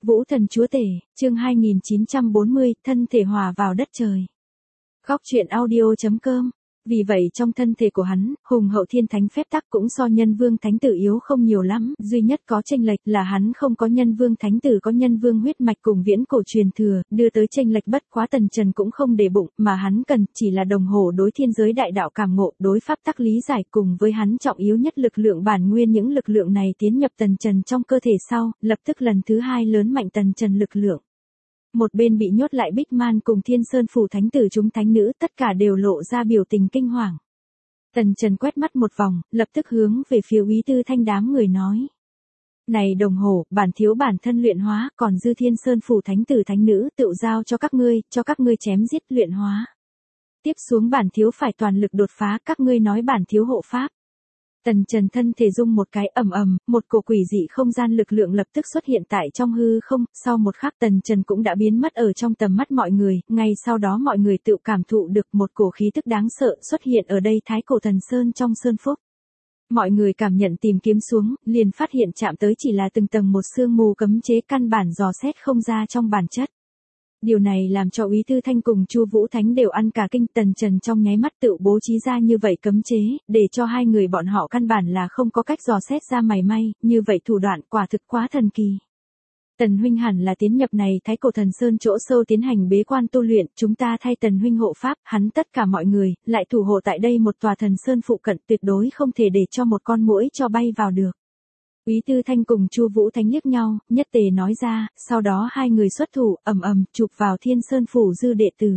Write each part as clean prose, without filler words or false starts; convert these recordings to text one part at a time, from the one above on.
Vũ thần chúa tể, chương 2940, thân thể hòa vào đất trời. Góc truyện audio.com. Vì vậy trong thân thể của hắn, hùng hậu thiên thánh phép tắc cũng so nhân vương thánh tử yếu không nhiều lắm, duy nhất có chênh lệch là hắn không có nhân vương thánh tử có nhân vương huyết mạch cùng viễn cổ truyền thừa, đưa tới chênh lệch bất quá Tần Trần cũng không để bụng, mà hắn cần chỉ là đồng hồ đối thiên giới đại đạo cảm ngộ, đối pháp tắc lý giải cùng với hắn trọng yếu nhất lực lượng bản nguyên, những lực lượng này tiến nhập Tần Trần trong cơ thể sau, lập tức lần thứ hai lớn mạnh Tần Trần lực lượng. Một bên bị nhốt lại Bích Man cùng Thiên Sơn phủ thánh tử chúng thánh nữ tất cả đều lộ ra biểu tình kinh hoàng. Tần Trần quét mắt một vòng, lập tức hướng về phía Úy Tư Thanh đám người nói. Này đồng hồ, bản thiếu bản thân luyện hóa, còn dư Thiên Sơn phủ thánh tử thánh nữ tự giao cho các ngươi chém giết luyện hóa. Tiếp xuống bản thiếu phải toàn lực đột phá, các ngươi nói bản thiếu hộ pháp. Tần Trần thân thể rung một cái ầm ầm, một cổ quỷ dị không gian lực lượng lập tức xuất hiện tại trong hư không, sau một khắc Tần Trần cũng đã biến mất ở trong tầm mắt mọi người, ngay sau đó mọi người tự cảm thụ được một cổ khí tức đáng sợ xuất hiện ở đây Thái Cổ Thần Sơn trong sơn phúc. Mọi người cảm nhận tìm kiếm xuống, liền phát hiện chạm tới chỉ là từng tầng một sương mù cấm chế căn bản dò xét không ra trong bản chất. Điều này làm cho Úy Tư Thanh cùng Chu Vũ Thánh đều ăn cả kinh. Tần Trần trong nháy mắt tự bố trí ra như vậy cấm chế, để cho hai người bọn họ căn bản là không có cách dò xét ra mảy may, như vậy thủ đoạn quả thực quá thần kỳ. Tần huynh hẳn là tiến nhập này Thái Cổ Thần Sơn chỗ sâu tiến hành bế quan tu luyện, chúng ta thay Tần huynh hộ pháp, hắn tất cả mọi người, lại thủ hộ tại đây một tòa thần sơn phụ cận, tuyệt đối không thể để cho một con muỗi cho bay vào được. Úy Tư Thanh cùng Chu Vũ Thánh liếc nhau, nhất tề nói ra, sau đó hai người xuất thủ, ầm ầm chụp vào Thiên Sơn phủ dư đệ tử.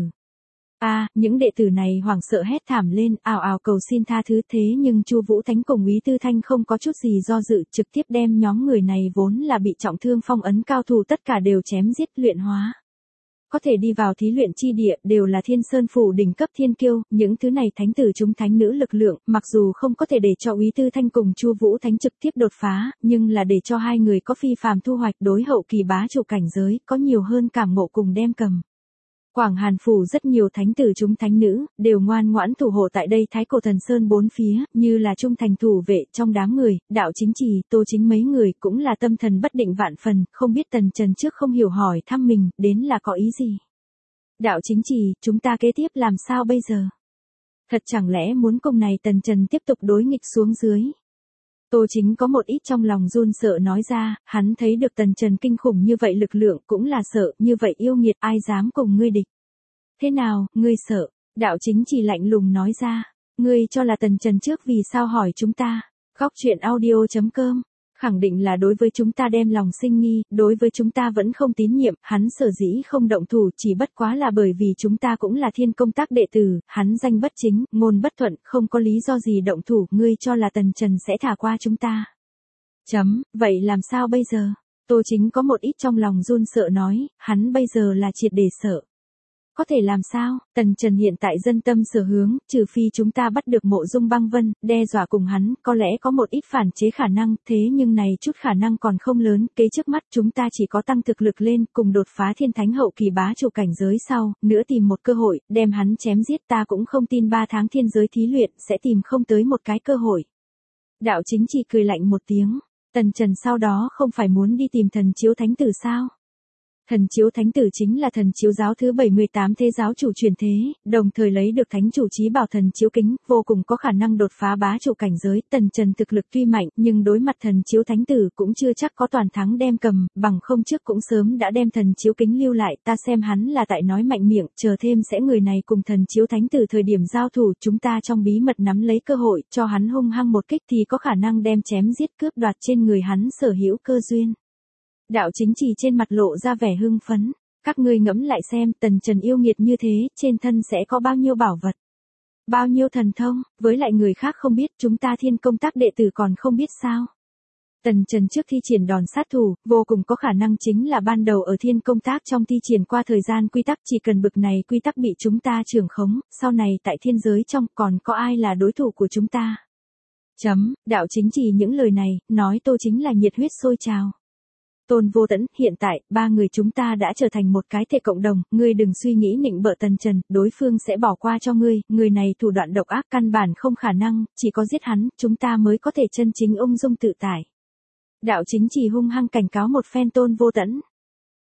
Những đệ tử này hoảng sợ hét thảm lên, ào ào cầu xin tha thứ, thế nhưng Chu Vũ Thánh cùng Úy Tư Thanh không có chút gì do dự, trực tiếp đem nhóm người này vốn là bị trọng thương phong ấn cao thủ tất cả đều chém giết luyện hóa. Có thể đi vào thí luyện chi địa đều là Thiên Sơn phủ đỉnh cấp thiên kiêu, những thứ này thánh tử chúng thánh nữ lực lượng, mặc dù không có thể để cho Úy Tư Thanh cùng Chu Vũ Thánh trực tiếp đột phá, nhưng là để cho hai người có phi phàm thu hoạch đối hậu kỳ bá chủ cảnh giới, có nhiều hơn cảm ngộ cùng đem cầm. Quảng Hàn phủ rất nhiều thánh tử chúng thánh nữ, đều ngoan ngoãn thủ hộ tại đây Thái Cổ Thần Sơn bốn phía, như là trung thành thủ vệ trong đám người, Đạo Chính Trì, Tô Chính mấy người cũng là tâm thần bất định vạn phần, không biết Tần Trần trước không hiểu hỏi thăm mình, đến là có ý gì. Đạo Chính Trì, chúng ta kế tiếp làm sao bây giờ? Thật chẳng lẽ muốn cùng này Tần Trần tiếp tục đối nghịch xuống dưới? Tô Chính có một ít trong lòng run sợ nói ra, hắn thấy được Tần Trần kinh khủng như vậy lực lượng cũng là sợ, như vậy yêu nghiệt ai dám cùng ngươi địch. Thế nào, ngươi sợ? Đạo Chính chỉ lạnh lùng nói ra, ngươi cho là Tần Trần trước vì sao hỏi chúng ta? Góc truyện audio.com. Khẳng định là đối với chúng ta đem lòng sinh nghi, đối với chúng ta vẫn không tín nhiệm, hắn sở dĩ không động thủ chỉ bất quá là bởi vì chúng ta cũng là thiên công tác đệ tử, hắn danh bất chính, ngôn bất thuận, không có lý do gì động thủ, ngươi cho là Tần Trần sẽ thả qua chúng ta. Vậy làm sao bây giờ? Tô Chính có một ít trong lòng run sợ nói, hắn bây giờ là triệt để sợ. Có thể làm sao? Tần Trần hiện tại dân tâm sở hướng, trừ phi chúng ta bắt được Mộ Dung Băng Vân, đe dọa cùng hắn, có lẽ có một ít phản chế khả năng, thế nhưng này chút khả năng còn không lớn, kế trước mắt chúng ta chỉ có tăng thực lực lên, cùng đột phá thiên thánh hậu kỳ bá chủ cảnh giới sau, nữa tìm một cơ hội, đem hắn chém giết, ta cũng không tin 3 tháng thiên giới thí luyện, sẽ tìm không tới một cái cơ hội. Đạo Chính chỉ cười lạnh một tiếng, Tần Trần sau đó không phải muốn đi tìm Thần Chiếu Thánh Tử sao? Thần Chiếu Thánh Tử chính là Thần Chiếu giáo thứ 78 thế giáo chủ truyền thế, đồng thời lấy được thánh chủ chí bảo Thần Chiếu kính, vô cùng có khả năng đột phá bá chủ cảnh giới. Tần Trần thực lực tuy mạnh, nhưng đối mặt Thần Chiếu Thánh Tử cũng chưa chắc có toàn thắng đem cầm, bằng không trước cũng sớm đã đem Thần Chiếu kính lưu lại, ta xem hắn là tại nói mạnh miệng, chờ thêm sẽ người này cùng Thần Chiếu Thánh Tử thời điểm giao thủ, chúng ta trong bí mật nắm lấy cơ hội, cho hắn hung hăng một kích thì có khả năng đem chém giết cướp đoạt trên người hắn sở hữu cơ duyên. Đạo Chính Trì trên mặt lộ ra vẻ hưng phấn, các ngươi ngẫm lại xem, Tần Trần yêu nghiệt như thế, trên thân sẽ có bao nhiêu bảo vật, bao nhiêu thần thông, với lại người khác không biết, chúng ta thiên công tác đệ tử còn không biết sao. Tần Trần trước thi triển đòn sát thủ, vô cùng có khả năng chính là ban đầu ở thiên công tác trong thi triển qua thời gian quy tắc, chỉ cần bực này quy tắc bị chúng ta trưởng khống, sau này tại thiên giới trong còn có ai là đối thủ của chúng ta. Đạo Chính Trì những lời này, nói Tô Chính là nhiệt huyết sôi trào. Tôn Vô Tẫn, hiện tại, 3 người chúng ta đã trở thành một cái thể cộng đồng, ngươi đừng suy nghĩ nịnh bợ Tần Trần, đối phương sẽ bỏ qua cho ngươi, người này thủ đoạn độc ác căn bản không khả năng, chỉ có giết hắn, chúng ta mới có thể chân chính ung dung tự tại. Đạo Chính chỉ hung hăng cảnh cáo một phen Tôn Vô Tẫn.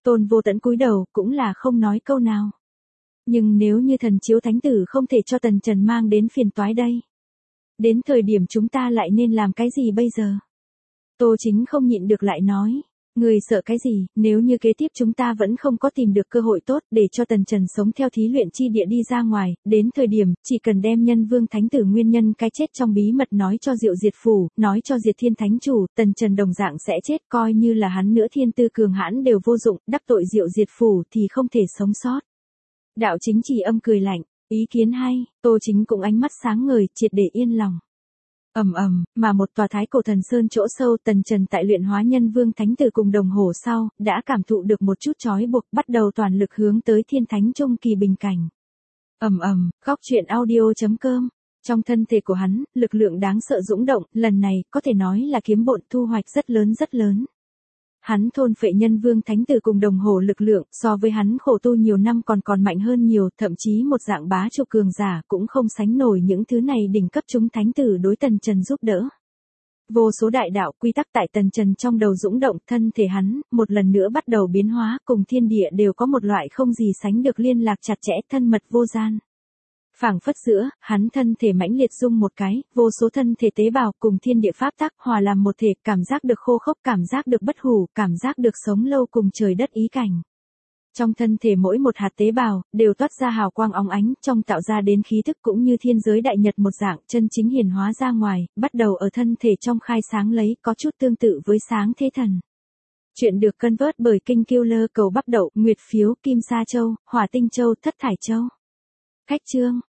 Tôn Vô Tẫn cúi đầu, cũng là không nói câu nào. Nhưng nếu như thần chiếu thánh tử không thể cho Tần Trần mang đến phiền toái đây. Đến thời điểm chúng ta lại nên làm cái gì bây giờ? Tô Chính không nhịn được lại nói. Người sợ cái gì, nếu như kế tiếp chúng ta vẫn không có tìm được cơ hội tốt để cho Tần Trần sống theo thí luyện chi địa đi ra ngoài, đến thời điểm, chỉ cần đem Nhân Vương Thánh Tử nguyên nhân cái chết trong bí mật nói cho Diệu Diệt Phủ, nói cho Diệt Thiên Thánh Chủ, Tần Trần đồng dạng sẽ chết, coi như là hắn nữa thiên tư cường hãn đều vô dụng, đắc tội Diệu Diệt Phủ thì không thể sống sót. Đạo Chính Trì âm cười lạnh, ý kiến hay, Tô Chính cũng ánh mắt sáng ngời, triệt để yên lòng. Mà một tòa Thái Cổ Thần Sơn chỗ sâu, Tần Trần tại luyện hóa Nhân Vương Thánh Tử cùng đồng hồ sau, đã cảm thụ được một chút trói buộc, bắt đầu toàn lực hướng tới Thiên Thánh trung kỳ bình cảnh. Góc truyện audio.com. Trong thân thể của hắn, lực lượng đáng sợ dũng động, lần này, có thể nói là kiếm bộn thu hoạch rất lớn rất lớn. Hắn thôn phệ Nhân Vương Thánh Tử cùng đồng hồ lực lượng, so với hắn khổ tu nhiều năm còn mạnh hơn nhiều, thậm chí một dạng bá chủ cường giả cũng không sánh nổi những thứ này đỉnh cấp chúng thánh tử đối Tần Trần giúp đỡ. Vô số đại đạo quy tắc tại Tần Trần trong đầu dũng động, thân thể hắn, một lần nữa bắt đầu biến hóa, cùng thiên địa đều có một loại không gì sánh được liên lạc chặt chẽ thân mật vô gian. Phảng phất giữa, hắn thân thể mãnh liệt rung một cái, vô số thân thể tế bào cùng thiên địa pháp tắc hòa làm một thể, cảm giác được khô khốc, cảm giác được bất hủ, cảm giác được sống lâu cùng trời đất ý cảnh. Trong thân thể mỗi một hạt tế bào, đều toát ra hào quang óng ánh, trong tạo ra đến khí thức cũng như thiên giới đại nhật một dạng, chân chính hiển hóa ra ngoài, bắt đầu ở thân thể trong khai sáng lấy, có chút tương tự với sáng thế thần. Chuyện được cân vớt bởi Kinh Killer cầu bắp đậu, Nguyệt phiếu, Kim Sa Châu, Hỏa Tinh Châu, Thất Thải Châu. Khách chương.